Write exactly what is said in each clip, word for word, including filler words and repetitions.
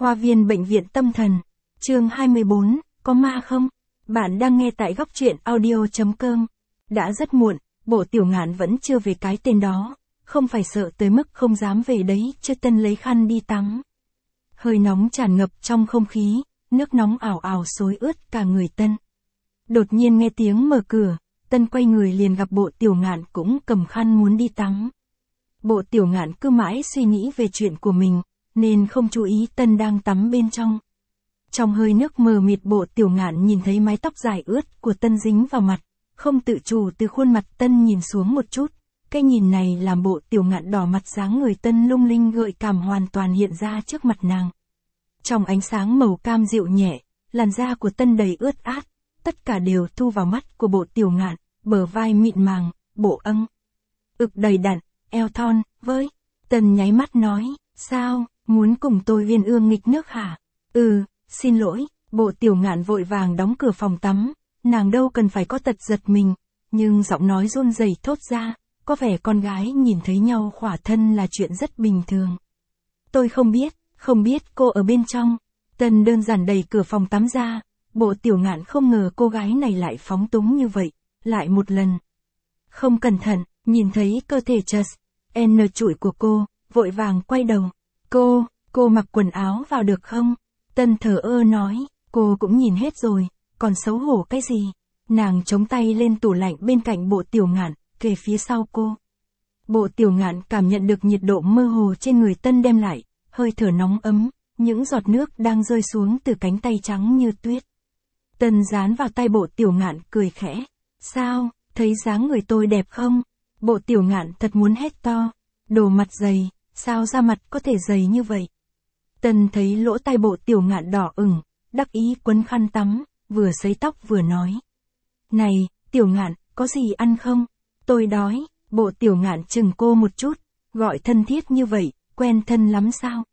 Khoa viên bệnh viện tâm thần. Chương hai mươi bốn, có ma không? Bạn đang nghe tại góc truyện audio.com. Đã rất muộn, Bộ Tiểu Ngạn vẫn chưa về cái tên đó. Không phải sợ tới mức không dám về đấy, chứ Tân lấy khăn đi tắm. Hơi nóng tràn ngập trong không khí, nước nóng ảo ảo xối ướt cả người Tân. Đột nhiên nghe tiếng mở cửa, Tân quay người liền gặp Bộ Tiểu Ngạn cũng cầm khăn muốn đi tắm. Bộ Tiểu Ngạn cứ mãi suy nghĩ về chuyện của mình, nên không chú ý Tân đang tắm bên trong. Trong hơi nước mờ mịt, Bộ Tiểu Ngạn nhìn thấy mái tóc dài ướt của Tân dính vào mặt, không tự chủ từ khuôn mặt Tân nhìn xuống một chút. Cái nhìn này làm Bộ Tiểu Ngạn đỏ mặt, dáng người Tân lung linh gợi cảm hoàn toàn hiện ra trước mặt nàng. Trong ánh sáng màu cam dịu nhẹ, làn da của Tân đầy ướt át, tất cả đều thu vào mắt của Bộ Tiểu Ngạn, bờ vai mịn màng, bộ âng, ực đầy đặn, eo thon, với. Tân nháy mắt nói, sao, muốn cùng tôi uyên ương nghịch nước hả? Ừ, xin lỗi. Bộ Tiểu Ngạn vội vàng đóng cửa phòng tắm, nàng đâu cần phải có tật giật mình, nhưng giọng nói run rẩy thốt ra, có vẻ con gái nhìn thấy nhau khỏa thân là chuyện rất bình thường. Tôi không biết, không biết cô ở bên trong. Tân đơn giản đẩy cửa phòng tắm ra, Bộ Tiểu Ngạn không ngờ cô gái này lại phóng túng như vậy, lại một lần. Không cẩn thận, nhìn thấy cơ thể chật, N trụi của cô, vội vàng quay đầu. Cô, cô mặc quần áo vào được không? Tân thờ ơ nói, cô cũng nhìn hết rồi, còn xấu hổ cái gì? Nàng chống tay lên tủ lạnh bên cạnh Bộ Tiểu Ngạn, kề phía sau cô. Bộ Tiểu Ngạn cảm nhận được nhiệt độ mơ hồ trên người Tân đem lại, hơi thở nóng ấm, những giọt nước đang rơi xuống từ cánh tay trắng như tuyết. Tân dán vào tay Bộ Tiểu Ngạn cười khẽ. Sao, thấy dáng người tôi đẹp không? Bộ Tiểu Ngạn thật muốn hét to. Đồ mặt dày, sao da mặt có thể dày như vậy? Tân thấy lỗ tai Bộ Tiểu Ngạn đỏ ửng, đắc ý quấn khăn tắm, vừa sấy tóc vừa nói. Này, Tiểu Ngạn, có gì ăn không? Tôi đói. Bộ Tiểu Ngạn chừng cô một chút, gọi thân thiết như vậy, quen thân lắm sao?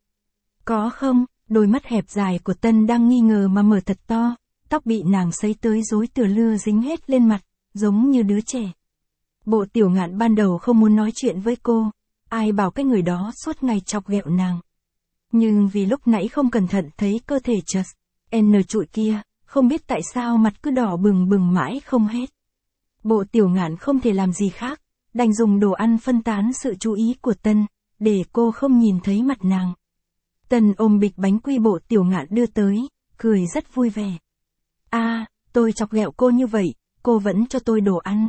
Có không? Đôi mắt hẹp dài của Tân đang nghi ngờ mà mở thật to, tóc bị nàng sấy tới rối tựa lưa dính hết lên mặt, giống như đứa trẻ. Bộ Tiểu Ngạn ban đầu không muốn nói chuyện với cô, ai bảo cái người đó suốt ngày chọc ghẹo nàng. Nhưng vì lúc nãy không cẩn thận thấy cơ thể chật, N trụi kia, không biết tại sao mặt cứ đỏ bừng bừng mãi không hết. Bộ Tiểu Ngạn không thể làm gì khác, đành dùng đồ ăn phân tán sự chú ý của Tân, để cô không nhìn thấy mặt nàng. Tân ôm bịch bánh quy Bộ Tiểu Ngạn đưa tới, cười rất vui vẻ. À, tôi chọc ghẹo cô như vậy, cô vẫn cho tôi đồ ăn.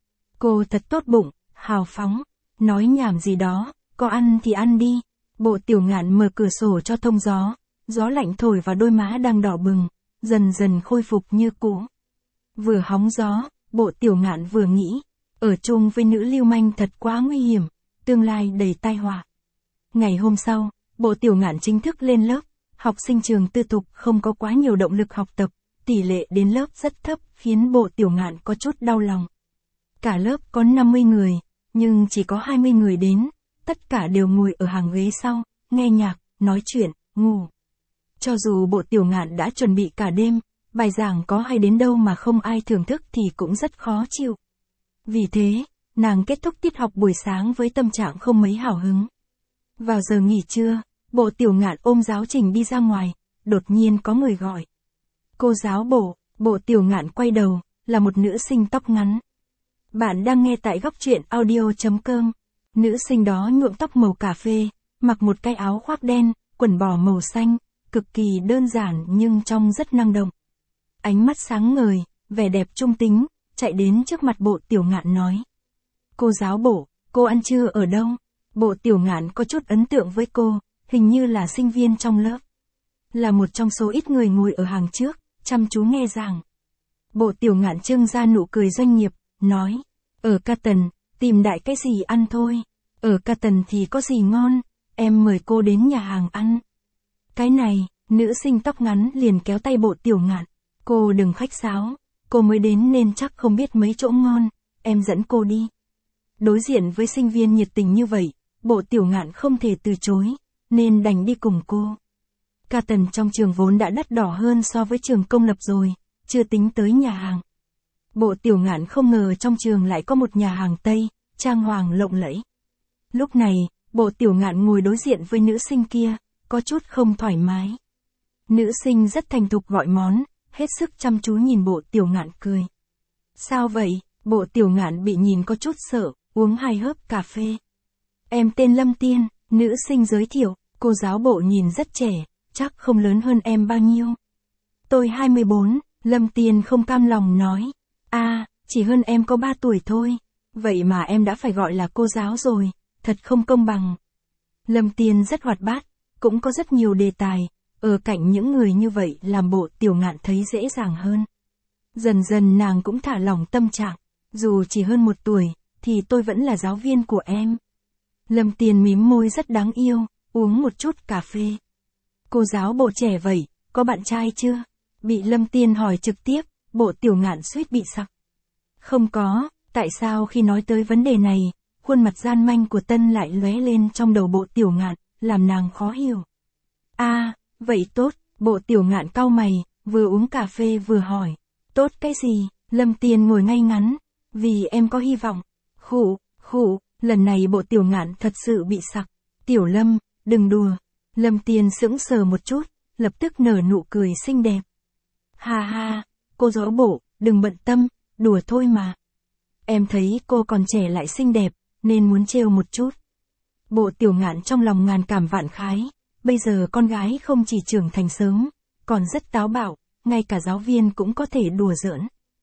Cô thật tốt bụng, hào phóng, nói nhảm gì đó, có ăn thì ăn đi. Bộ Tiểu Ngạn mở cửa sổ cho thông gió, gió lạnh thổi vào đôi má đang đỏ bừng, dần dần khôi phục như cũ. Vừa hóng gió, Bộ Tiểu Ngạn vừa nghĩ, ở chung với nữ lưu manh thật quá nguy hiểm, tương lai đầy tai họa. Ngày hôm sau, Bộ Tiểu Ngạn chính thức lên lớp, học sinh trường tư thục không có quá nhiều động lực học tập, tỷ lệ đến lớp rất thấp khiến Bộ Tiểu Ngạn có chút đau lòng. Cả lớp có năm mươi người, nhưng chỉ có hai mươi người đến, tất cả đều ngồi ở hàng ghế sau, nghe nhạc, nói chuyện, ngủ. Cho dù Bộ Tiểu Ngạn đã chuẩn bị cả đêm, bài giảng có hay đến đâu mà không ai thưởng thức thì cũng rất khó chịu. Vì thế, nàng kết thúc tiết học buổi sáng với tâm trạng không mấy hào hứng. Vào giờ nghỉ trưa, Bộ Tiểu Ngạn ôm giáo trình đi ra ngoài, đột nhiên có người gọi. Cô giáo Bộ. Bộ Tiểu Ngạn quay đầu, là một nữ sinh tóc ngắn. Bạn đang nghe tại góc truyện audio.com. Nữ sinh đó nhuộm tóc màu cà phê, mặc một cái áo khoác đen, quần bò màu xanh, cực kỳ đơn giản nhưng trông rất năng động. Ánh mắt sáng ngời, vẻ đẹp trung tính, chạy đến trước mặt Bộ Tiểu Ngạn nói. Cô giáo Bộ, cô ăn trưa ở đâu? Bộ Tiểu Ngạn có chút ấn tượng với cô, hình như là sinh viên trong lớp. Là một trong số ít người ngồi ở hàng trước, chăm chú nghe giảng. Bộ Tiểu Ngạn trưng ra nụ cười doanh nghiệp, nói. Ở Canton, tìm đại cái gì ăn thôi. Ở Canton thì có gì ngon, em mời cô đến nhà hàng ăn. Cái này, nữ sinh tóc ngắn liền kéo tay Bộ Tiểu Ngạn. Cô đừng khách sáo, cô mới đến nên chắc không biết mấy chỗ ngon, em dẫn cô đi. Đối diện với sinh viên nhiệt tình như vậy, Bộ Tiểu Ngạn không thể từ chối, nên đành đi cùng cô. Canton trong trường vốn đã đắt đỏ hơn so với trường công lập rồi, chưa tính tới nhà hàng. Bộ Tiểu Ngạn không ngờ trong trường lại có một nhà hàng Tây, trang hoàng lộng lẫy. Lúc này, Bộ Tiểu Ngạn ngồi đối diện với nữ sinh kia, có chút không thoải mái. Nữ sinh rất thành thục gọi món, hết sức chăm chú nhìn Bộ Tiểu Ngạn cười. Sao vậy? Bộ Tiểu Ngạn bị nhìn có chút sợ, uống hai hớp cà phê. Em tên Lâm Tiên, nữ sinh giới thiệu, cô giáo Bộ nhìn rất trẻ, chắc không lớn hơn em bao nhiêu. Tôi hai mươi bốn, Lâm Tiên không cam lòng nói. À, chỉ hơn em có ba tuổi thôi. Vậy mà em đã phải gọi là cô giáo rồi, thật không công bằng. Lâm Tiên rất hoạt bát, cũng có rất nhiều đề tài, ở cạnh những người như vậy làm Bộ Tiểu Ngạn thấy dễ dàng hơn. Dần dần nàng cũng thả lỏng tâm trạng, dù chỉ hơn một tuổi, thì tôi vẫn là giáo viên của em. Lâm Tiên mím môi rất đáng yêu, uống một chút cà phê. Cô giáo Bộ trẻ vậy, có bạn trai chưa? Bị Lâm Tiên hỏi trực tiếp, Bộ Tiểu Ngạn suýt bị sặc. Không có, tại sao khi nói tới vấn đề này, khuôn mặt gian manh của Tân lại lóe lên trong đầu Bộ Tiểu Ngạn, làm nàng khó hiểu. À, vậy tốt, Bộ Tiểu Ngạn cau mày, vừa uống cà phê vừa hỏi. Tốt cái gì? Lâm Tiên ngồi ngay ngắn. Vì em có hy vọng. Khụ, khụ, lần này Bộ Tiểu Ngạn thật sự bị sặc. Tiểu Lâm, đừng đùa. Lâm Tiên sững sờ một chút, lập tức nở nụ cười xinh đẹp. Ha ha, cô giáo Bộ, đừng bận tâm, đùa thôi mà. Em thấy cô còn trẻ lại xinh đẹp, nên muốn trêu một chút. Bộ Tiểu Ngạn trong lòng ngàn cảm vạn khái, bây giờ con gái không chỉ trưởng thành sớm, còn rất táo bạo, ngay cả giáo viên cũng có thể đùa giỡn.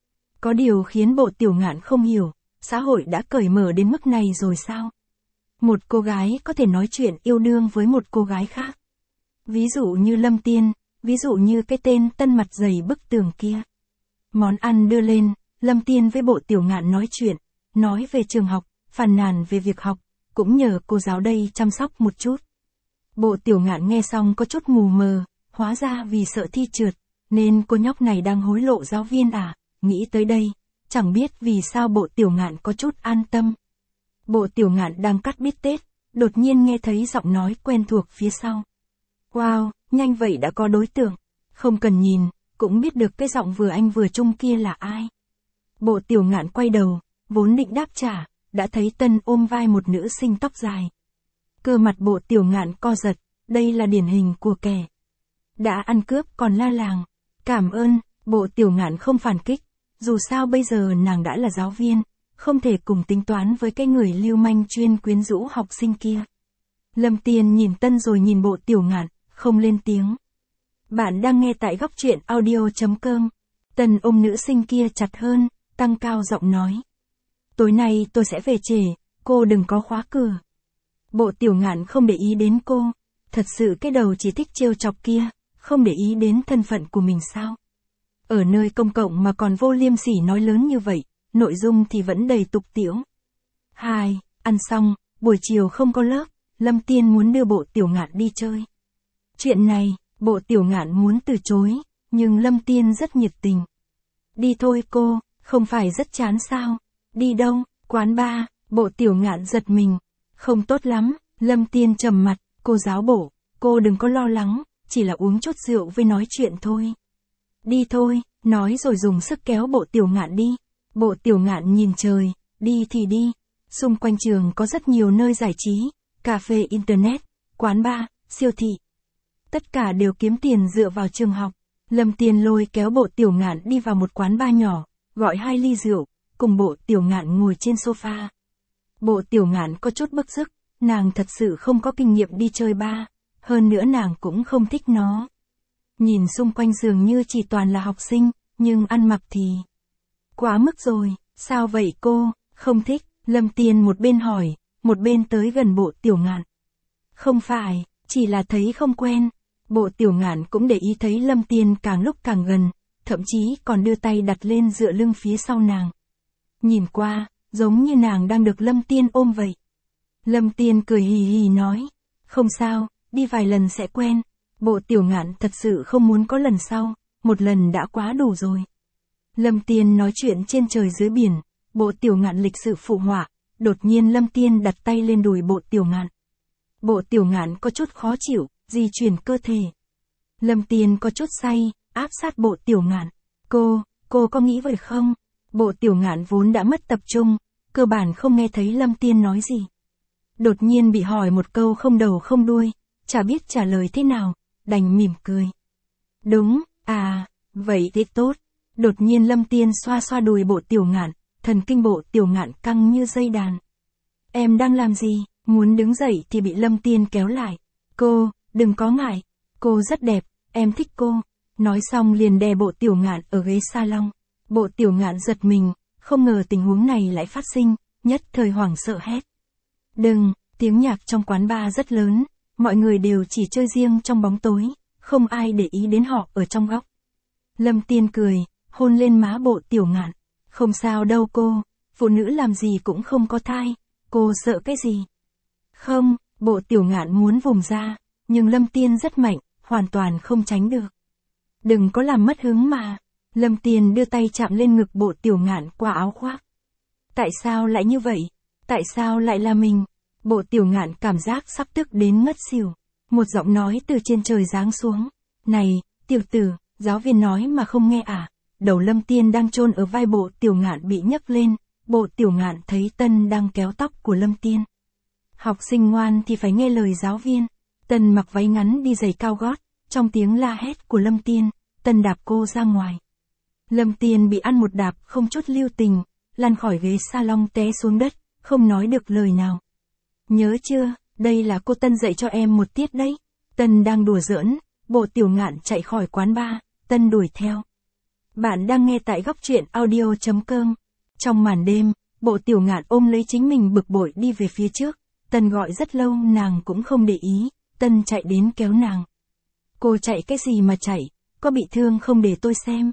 Có điều khiến Bộ Tiểu Ngạn không hiểu, xã hội đã cởi mở đến mức này rồi sao? Một cô gái có thể nói chuyện yêu đương với một cô gái khác. Ví dụ như Lâm Tiên, ví dụ như cái tên Tân mặt dày bức tường kia. Món ăn đưa lên, Lâm Tiên với Bộ Tiểu Ngạn nói chuyện, nói về trường học, phàn nàn về việc học, cũng nhờ cô giáo đây chăm sóc một chút. Bộ Tiểu Ngạn nghe xong có chút mù mờ, hóa ra vì sợ thi trượt, nên cô nhóc này đang hối lộ giáo viên à, nghĩ tới đây, chẳng biết vì sao Bộ Tiểu Ngạn có chút an tâm. Bộ Tiểu Ngạn đang cắt bít tết, đột nhiên nghe thấy giọng nói quen thuộc phía sau. Wow, nhanh vậy đã có đối tượng, không cần nhìn, cũng biết được cái giọng vừa anh vừa trung kia là ai. Bộ Tiểu Ngạn quay đầu, vốn định đáp trả, đã thấy Tân ôm vai một nữ sinh tóc dài. Cơ mặt Bộ Tiểu Ngạn co giật, đây là điển hình của kẻ đã ăn cướp còn la làng. Cảm ơn, Bộ Tiểu Ngạn không phản kích, dù sao bây giờ nàng đã là giáo viên, không thể cùng tính toán với cái người lưu manh chuyên quyến rũ học sinh kia. Lâm Tiên nhìn Tân rồi nhìn Bộ Tiểu Ngạn, không lên tiếng. Bạn đang nghe tại góc truyện audio chấm com. Tân ôm nữ sinh kia chặt hơn, tăng cao giọng nói. Tối nay tôi sẽ về trễ, cô đừng có khóa cửa. Bộ Tiểu Ngạn không để ý đến cô, thật sự cái đầu chỉ thích trêu chọc kia, không để ý đến thân phận của mình sao. Ở nơi công cộng mà còn vô liêm sỉ nói lớn như vậy, nội dung thì vẫn đầy tục tĩu. Hai, ăn xong, buổi chiều không có lớp, Lâm Tiên muốn đưa Bộ Tiểu Ngạn đi chơi. Chuyện này, Bộ Tiểu Ngạn muốn từ chối, nhưng Lâm Tiên rất nhiệt tình. Đi thôi cô, không phải rất chán sao? Đi đâu? Quán bar. Bộ Tiểu Ngạn giật mình. Không tốt lắm, Lâm Tiên trầm mặt, cô giáo Bộ, cô đừng có lo lắng, chỉ là uống chút rượu với nói chuyện thôi. Đi thôi, nói rồi dùng sức kéo Bộ Tiểu Ngạn đi. Bộ Tiểu Ngạn nhìn trời, đi thì đi. Xung quanh trường có rất nhiều nơi giải trí, cà phê internet, quán bar, siêu thị. Tất cả đều kiếm tiền dựa vào trường học. Lâm Tiên lôi kéo Bộ Tiểu Ngạn đi vào một quán bar nhỏ, gọi hai ly rượu, cùng Bộ Tiểu Ngạn ngồi trên sofa. Bộ Tiểu Ngạn có chút bức rứt, nàng thật sự không có kinh nghiệm đi chơi bar, hơn nữa nàng cũng không thích nó. Nhìn xung quanh dường như chỉ toàn là học sinh, nhưng ăn mặc thì quá mức rồi, sao vậy cô, không thích? Lâm Tiên một bên hỏi, một bên tới gần Bộ Tiểu Ngạn. Không phải, chỉ là thấy không quen. Bộ Tiểu Ngạn cũng để ý thấy Lâm Tiên càng lúc càng gần, thậm chí còn đưa tay đặt lên dựa lưng phía sau nàng. Nhìn qua, giống như nàng đang được Lâm Tiên ôm vậy. Lâm Tiên cười hì hì nói, không sao, đi vài lần sẽ quen. Bộ Tiểu Ngạn thật sự không muốn có lần sau, một lần đã quá đủ rồi. Lâm Tiên nói chuyện trên trời dưới biển, Bộ Tiểu Ngạn lịch sự phụ họa, đột nhiên Lâm Tiên đặt tay lên đùi Bộ Tiểu Ngạn. Bộ Tiểu Ngạn có chút khó chịu, di chuyển cơ thể. Lâm Tiên có chút say, áp sát Bộ Tiểu Ngạn. Cô, cô có nghĩ vậy không? Bộ Tiểu Ngạn vốn đã mất tập trung, cơ bản không nghe thấy Lâm Tiên nói gì. Đột nhiên bị hỏi một câu không đầu không đuôi, chả biết trả lời thế nào, đành mỉm cười. Đúng, à, vậy thì tốt. Đột nhiên Lâm Tiên xoa xoa đùi Bộ Tiểu Ngạn, thần kinh Bộ Tiểu Ngạn căng như dây đàn. Em đang làm gì? Muốn đứng dậy thì bị Lâm Tiên kéo lại. Cô, đừng có ngại. Cô rất đẹp, em thích cô. Nói xong liền đè Bộ Tiểu Ngạn ở ghế salon. Bộ Tiểu Ngạn giật mình, không ngờ tình huống này lại phát sinh, nhất thời hoảng sợ hét. Đừng, tiếng nhạc trong quán bar rất lớn, mọi người đều chỉ chơi riêng trong bóng tối, không ai để ý đến họ ở trong góc. Lâm Tiên cười, hôn lên má Bộ Tiểu Ngạn. Không sao đâu cô, phụ nữ làm gì cũng không có thai, cô sợ cái gì? Không, Bộ Tiểu Ngạn muốn vùng ra, nhưng Lâm Tiên rất mạnh, hoàn toàn không tránh được. Đừng có làm mất hứng mà. Lâm Tiên đưa tay chạm lên ngực Bộ Tiểu Ngạn qua áo khoác. Tại sao lại như vậy? Tại sao lại là mình? Bộ Tiểu Ngạn cảm giác sắp tức đến ngất xỉu. Một giọng nói từ trên trời giáng xuống. Này, tiểu tử, giáo viên nói mà không nghe à? Đầu Lâm Tiên đang chôn ở vai Bộ Tiểu Ngạn bị nhấc lên. Bộ Tiểu Ngạn thấy Tân đang kéo tóc của Lâm Tiên. Học sinh ngoan thì phải nghe lời giáo viên. Tân mặc váy ngắn đi giày cao gót. Trong tiếng la hét của Lâm Tiên, Tân đạp cô ra ngoài. Lâm Tiên bị ăn một đạp không chút lưu tình, lăn khỏi ghế salon té xuống đất, không nói được lời nào. Nhớ chưa, đây là cô Tân dạy cho em một tiết đấy. Tân đang đùa giỡn, Bộ Tiểu Ngạn chạy khỏi quán bar, Tân đuổi theo. Bạn đang nghe tại góc truyện audio chấm com. Trong màn đêm, Bộ Tiểu Ngạn ôm lấy chính mình bực bội đi về phía trước. Tân gọi rất lâu nàng cũng không để ý, Tân chạy đến kéo nàng. Cô chạy cái gì mà chạy, có bị thương không để tôi xem.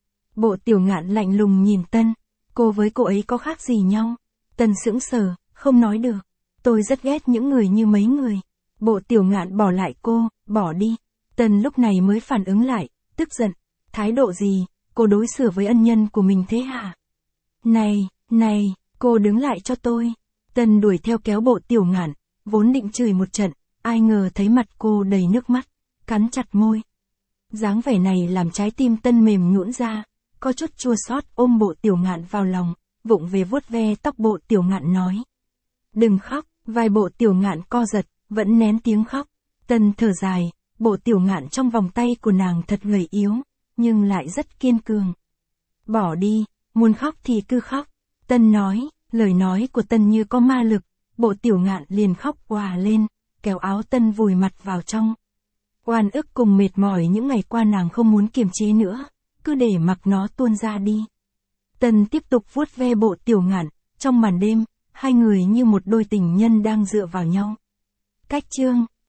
Bộ Tiểu Ngạn lạnh lùng nhìn Tân, cô với cô ấy có khác gì nhau? Tân sững sờ, không nói được. Tôi rất ghét những người như mấy người. Bộ Tiểu Ngạn bỏ lại cô, bỏ đi. Tân lúc này mới phản ứng lại, tức giận. Thái độ gì, cô đối xử với ân nhân của mình thế hả? Này, này, cô đứng lại cho tôi. Tân đuổi theo kéo Bộ Tiểu Ngạn, vốn định chửi một trận, ai ngờ thấy mặt cô đầy nước mắt, cắn chặt môi. Dáng vẻ này làm trái tim Tân mềm nhũn ra, có chút chua xót ôm Bộ Tiểu Ngạn vào lòng, vụng về vuốt ve tóc Bộ Tiểu Ngạn nói. Đừng khóc, vai Bộ Tiểu Ngạn co giật, vẫn nén tiếng khóc. Tân thở dài, Bộ Tiểu Ngạn trong vòng tay của nàng thật gầy yếu, nhưng lại rất kiên cường. Bỏ đi, muốn khóc thì cứ khóc. Tân nói, lời nói của Tân như có ma lực, Bộ Tiểu Ngạn liền khóc òa lên, kéo áo Tân vùi mặt vào trong. Oan ức cùng mệt mỏi những ngày qua nàng không muốn kiềm chế nữa, cứ để mặc nó tuôn ra đi. Tân tiếp tục vuốt ve Bộ Tiểu Ngạn, trong màn đêm, hai người như một đôi tình nhân đang dựa vào nhau. Cách chương